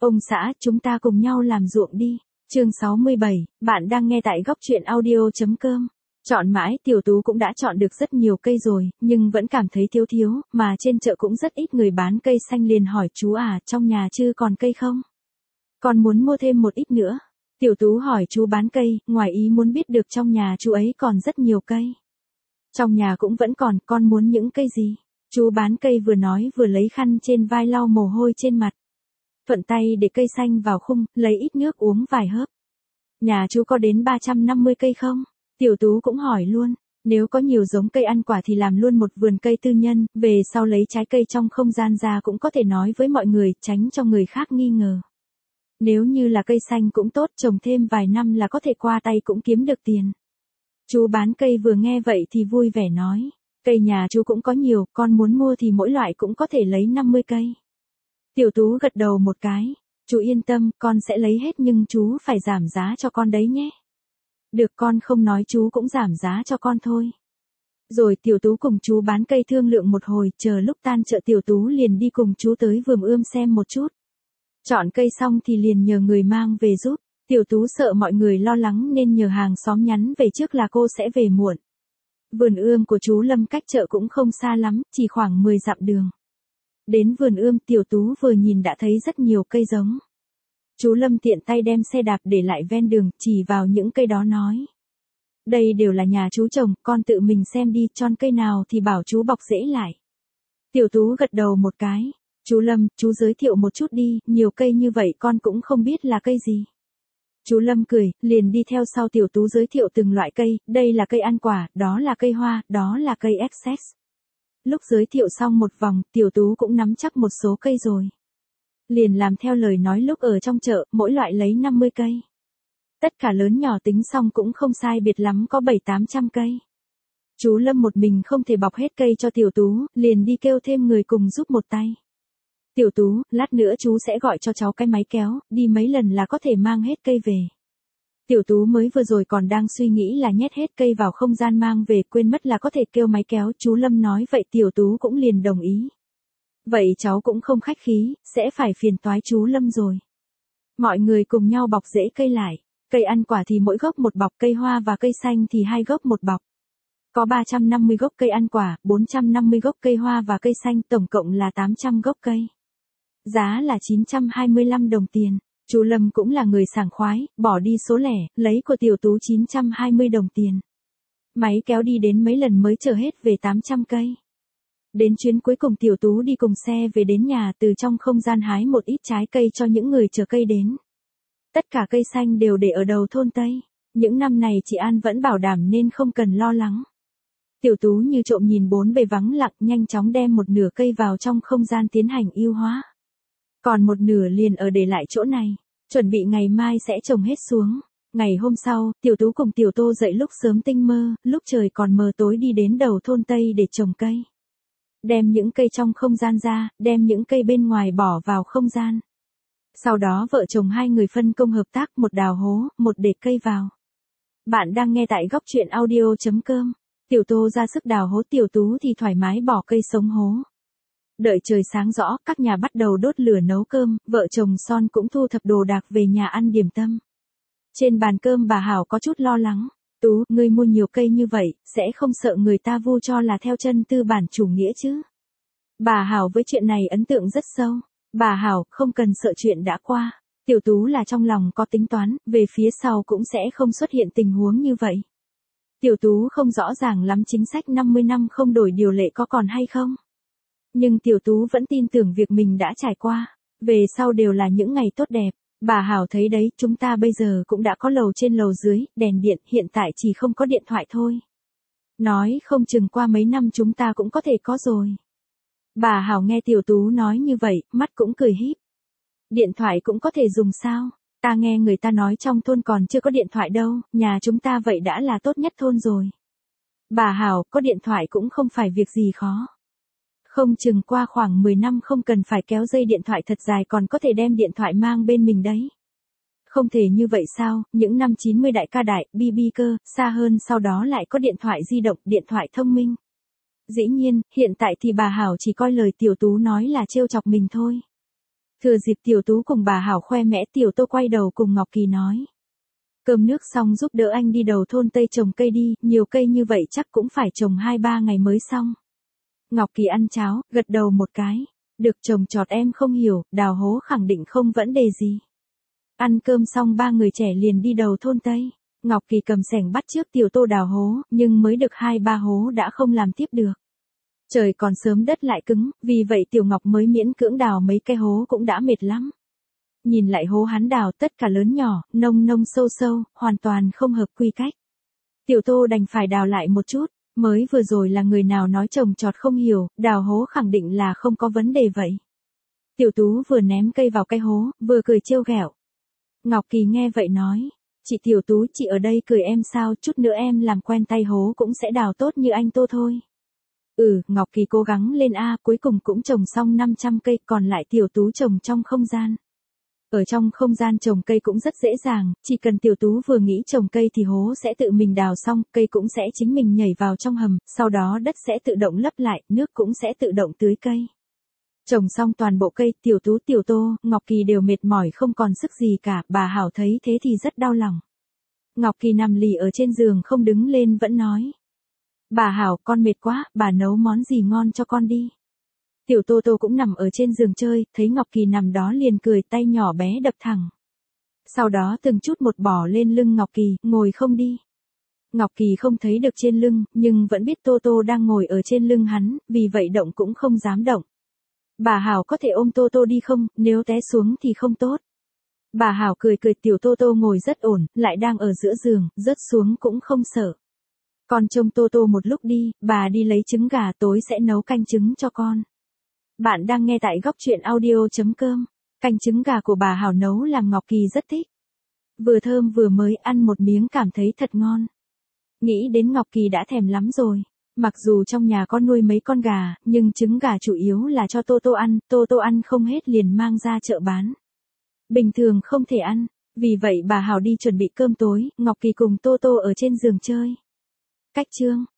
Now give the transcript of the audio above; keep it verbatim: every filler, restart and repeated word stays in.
Ông xã, chúng ta cùng nhau làm ruộng đi. Chương sáu mươi bảy, bạn đang nghe tại góc truyện audio.com. Chọn mãi, Tiểu Tú cũng đã chọn được rất nhiều cây rồi, nhưng vẫn cảm thấy thiếu thiếu, mà trên chợ cũng rất ít người bán cây xanh, liền hỏi chú à, trong nhà chưa còn cây không? Con muốn mua thêm một ít nữa. Tiểu Tú hỏi chú bán cây, ngoài ý muốn biết được trong nhà chú ấy còn rất nhiều cây. Trong nhà cũng vẫn còn, con muốn những cây gì? Chú bán cây vừa nói vừa lấy khăn trên vai lau mồ hôi trên mặt. Thuận tay để cây xanh vào khung, lấy ít nước uống vài hớp. Nhà chú có đến ba trăm năm mươi cây không? Tiểu Tú cũng hỏi luôn. Nếu có nhiều giống cây ăn quả thì làm luôn một vườn cây tư nhân, về sau lấy trái cây trong không gian ra cũng có thể nói với mọi người, tránh cho người khác nghi ngờ. Nếu như là cây xanh cũng tốt, trồng thêm vài năm là có thể qua tay cũng kiếm được tiền. Chú bán cây vừa nghe vậy thì vui vẻ nói. Cây nhà chú cũng có nhiều, con muốn mua thì mỗi loại cũng có thể lấy năm mươi cây. Tiểu Tú gật đầu một cái. Chú yên tâm, con sẽ lấy hết nhưng chú phải giảm giá cho con đấy nhé. Được, con không nói chú cũng giảm giá cho con thôi. Rồi Tiểu Tú cùng chú bán cây thương lượng một hồi, chờ lúc tan chợ Tiểu Tú liền đi cùng chú tới vườn ươm xem một chút. Chọn cây xong thì liền nhờ người mang về giúp. Tiểu Tú sợ mọi người lo lắng nên nhờ hàng xóm nhắn về trước là cô sẽ về muộn. Vườn ươm của chú Lâm cách chợ cũng không xa lắm, chỉ khoảng mười dặm đường. Đến vườn ươm, Tiểu Tú vừa nhìn đã thấy rất nhiều cây giống. Chú Lâm tiện tay đem xe đạp để lại ven đường, chỉ vào những cây đó nói. Đây đều là nhà chú trồng, con tự mình xem đi, chọn cây nào thì bảo chú bọc rễ lại. Tiểu Tú gật đầu một cái. Chú Lâm, chú giới thiệu một chút đi, nhiều cây như vậy con cũng không biết là cây gì. Chú Lâm cười, liền đi theo sau Tiểu Tú giới thiệu từng loại cây, đây là cây ăn quả, đó là cây hoa, đó là cây Access. Lúc giới thiệu xong một vòng, Tiểu Tú cũng nắm chắc một số cây rồi. Liền làm theo lời nói lúc ở trong chợ, mỗi loại lấy năm mươi cây. Tất cả lớn nhỏ tính xong cũng không sai biệt lắm có bảy tám trăm cây. Chú Lâm một mình không thể bọc hết cây cho Tiểu Tú, liền đi kêu thêm người cùng giúp một tay. Tiểu Tú, lát nữa chú sẽ gọi cho cháu cái máy kéo, đi mấy lần là có thể mang hết cây về. Tiểu Tú mới vừa rồi còn đang suy nghĩ là nhét hết cây vào không gian mang về, quên mất là có thể kêu máy kéo, chú Lâm nói vậy Tiểu Tú cũng liền đồng ý. Vậy cháu cũng không khách khí, sẽ phải phiền toái chú Lâm rồi. Mọi người cùng nhau bọc rễ cây lại, cây ăn quả thì mỗi gốc một bọc, cây hoa và cây xanh thì hai gốc một bọc. Có ba trăm năm mươi gốc cây ăn quả, bốn trăm năm mươi gốc cây hoa và cây xanh, tổng cộng là tám trăm gốc cây. Giá là chín trăm hai mươi lăm đồng tiền. Chú Lâm cũng là người sảng khoái, bỏ đi số lẻ, lấy của Tiểu Tú chín trăm hai mươi đồng tiền. Máy kéo đi đến mấy lần mới chở hết về tám trăm cây. Đến chuyến cuối cùng Tiểu Tú đi cùng xe về đến nhà, từ trong không gian hái một ít trái cây cho những người chở cây đến. Tất cả cây xanh đều để ở đầu thôn Tây. Những năm này chị An vẫn bảo đảm nên không cần lo lắng. Tiểu Tú như trộm nhìn bốn bề vắng lặng, nhanh chóng đem một nửa cây vào trong không gian tiến hành ưu hóa. Còn một nửa liền ở để lại chỗ này, chuẩn bị ngày mai sẽ trồng hết xuống. Ngày hôm sau, Tiểu Tú cùng Tiểu Tô dậy lúc sớm tinh mơ, lúc trời còn mờ tối đi đến đầu thôn Tây để trồng cây. Đem những cây trong không gian ra, đem những cây bên ngoài bỏ vào không gian. Sau đó vợ chồng hai người phân công hợp tác, một đào hố, một để cây vào. Bạn đang nghe tại góc truyện audio.com. Tiểu Tô ra sức đào hố, Tiểu Tú thì thoải mái bỏ cây sống hố. Đợi trời sáng rõ, các nhà bắt đầu đốt lửa nấu cơm, vợ chồng Son cũng thu thập đồ đạc về nhà ăn điểm tâm. Trên bàn cơm bà Hảo có chút lo lắng. Tú, ngươi mua nhiều cây như vậy, sẽ không sợ người ta vu cho là theo chân tư bản chủ nghĩa chứ? Bà Hảo với chuyện này ấn tượng rất sâu. Bà Hảo, không cần sợ chuyện đã qua. Tiểu Tú là trong lòng có tính toán, về phía sau cũng sẽ không xuất hiện tình huống như vậy. Tiểu Tú không rõ ràng lắm chính sách năm mươi năm không đổi điều lệ có còn hay không. Nhưng Tiểu Tú vẫn tin tưởng việc mình đã trải qua, về sau đều là những ngày tốt đẹp. Bà Hảo thấy đấy, chúng ta bây giờ cũng đã có lầu trên lầu dưới, đèn điện, hiện tại chỉ không có điện thoại thôi. Nói không chừng qua mấy năm chúng ta cũng có thể có rồi. Bà Hảo nghe Tiểu Tú nói như vậy, mắt cũng cười híp. Điện thoại cũng có thể dùng sao? Ta nghe người ta nói trong thôn còn chưa có điện thoại đâu, nhà chúng ta vậy đã là tốt nhất thôn rồi. Bà Hảo, có điện thoại cũng không phải việc gì khó. Không chừng qua khoảng mười năm không cần phải kéo dây điện thoại thật dài còn có thể đem điện thoại mang bên mình đấy. Không thể như vậy sao, những năm chín mươi đại ca đại, bi bi cơ, xa hơn sau đó lại có điện thoại di động, điện thoại thông minh. Dĩ nhiên, hiện tại thì bà Hảo chỉ coi lời Tiểu Tú nói là trêu chọc mình thôi. Thừa dịp Tiểu Tú cùng bà Hảo khoe mẽ, Tiểu Tô quay đầu cùng Ngọc Kỳ nói. Cơm nước xong giúp đỡ anh đi đầu thôn Tây trồng cây đi, nhiều cây như vậy chắc cũng phải trồng hai ba ngày mới xong. Ngọc Kỳ ăn cháo, gật đầu một cái. Được trồng trọt em không hiểu, đào hố khẳng định không vấn đề gì. Ăn cơm xong ba người trẻ liền đi đầu thôn Tây. Ngọc Kỳ cầm xẻng bắt trước Tiểu Tô đào hố, nhưng mới được hai ba hố đã không làm tiếp được. Trời còn sớm đất lại cứng, vì vậy Tiểu Ngọc mới miễn cưỡng đào mấy cái hố cũng đã mệt lắm. Nhìn lại hố hắn đào tất cả lớn nhỏ, nông nông sâu sâu, hoàn toàn không hợp quy cách. Tiểu Tô đành phải đào lại một chút, mới vừa rồi là người nào nói trồng trọt không hiểu, đào hố khẳng định là không có vấn đề vậy. Tiểu Tú vừa ném cây vào cái hố, vừa cười trêu ghẹo. Ngọc Kỳ nghe vậy nói, chị Tiểu Tú chị ở đây cười em sao, chút nữa em làm quen tay hố cũng sẽ đào tốt như anh Tô thôi. Ừ, Ngọc Kỳ cố gắng lên a, cuối cùng cũng trồng xong năm trăm cây, còn lại Tiểu Tú trồng trong không gian. Ở trong không gian trồng cây cũng rất dễ dàng, chỉ cần Tiểu Tú vừa nghĩ trồng cây thì hố sẽ tự mình đào xong, cây cũng sẽ chính mình nhảy vào trong hầm, sau đó đất sẽ tự động lấp lại, nước cũng sẽ tự động tưới cây. Trồng xong toàn bộ cây, Tiểu Tú, Tiểu Tô, Ngọc Kỳ đều mệt mỏi không còn sức gì cả, bà Hảo thấy thế thì rất đau lòng. Ngọc Kỳ nằm lì ở trên giường không đứng lên vẫn nói. Bà Hảo, con mệt quá, bà nấu món gì ngon cho con đi. Tiểu Tô Tô cũng nằm ở trên giường chơi, thấy Ngọc Kỳ nằm đó liền cười, tay nhỏ bé đập thẳng. Sau đó từng chút một bỏ lên lưng Ngọc Kỳ, ngồi không đi. Ngọc Kỳ không thấy được trên lưng, nhưng vẫn biết Tô Tô đang ngồi ở trên lưng hắn, vì vậy động cũng không dám động. Bà Hảo có thể ôm Tô Tô đi không, nếu té xuống thì không tốt. Bà Hảo cười cười, Tiểu Tô Tô ngồi rất ổn, lại đang ở giữa giường, rớt xuống cũng không sợ. Con trông Tô Tô một lúc đi, bà đi lấy trứng gà, tối sẽ nấu canh trứng cho con. Bạn đang nghe tại góc truyện audio chấm com. Canh trứng gà của bà Hảo nấu làm Ngọc Kỳ rất thích. Vừa thơm vừa mới, ăn một miếng cảm thấy thật ngon. Nghĩ đến Ngọc Kỳ đã thèm lắm rồi. Mặc dù trong nhà có nuôi mấy con gà, nhưng trứng gà chủ yếu là cho Tô Tô ăn, Tô Tô ăn không hết liền mang ra chợ bán. Bình thường không thể ăn, vì vậy bà Hảo đi chuẩn bị cơm tối, Ngọc Kỳ cùng Tô Tô ở trên giường chơi. Cách chương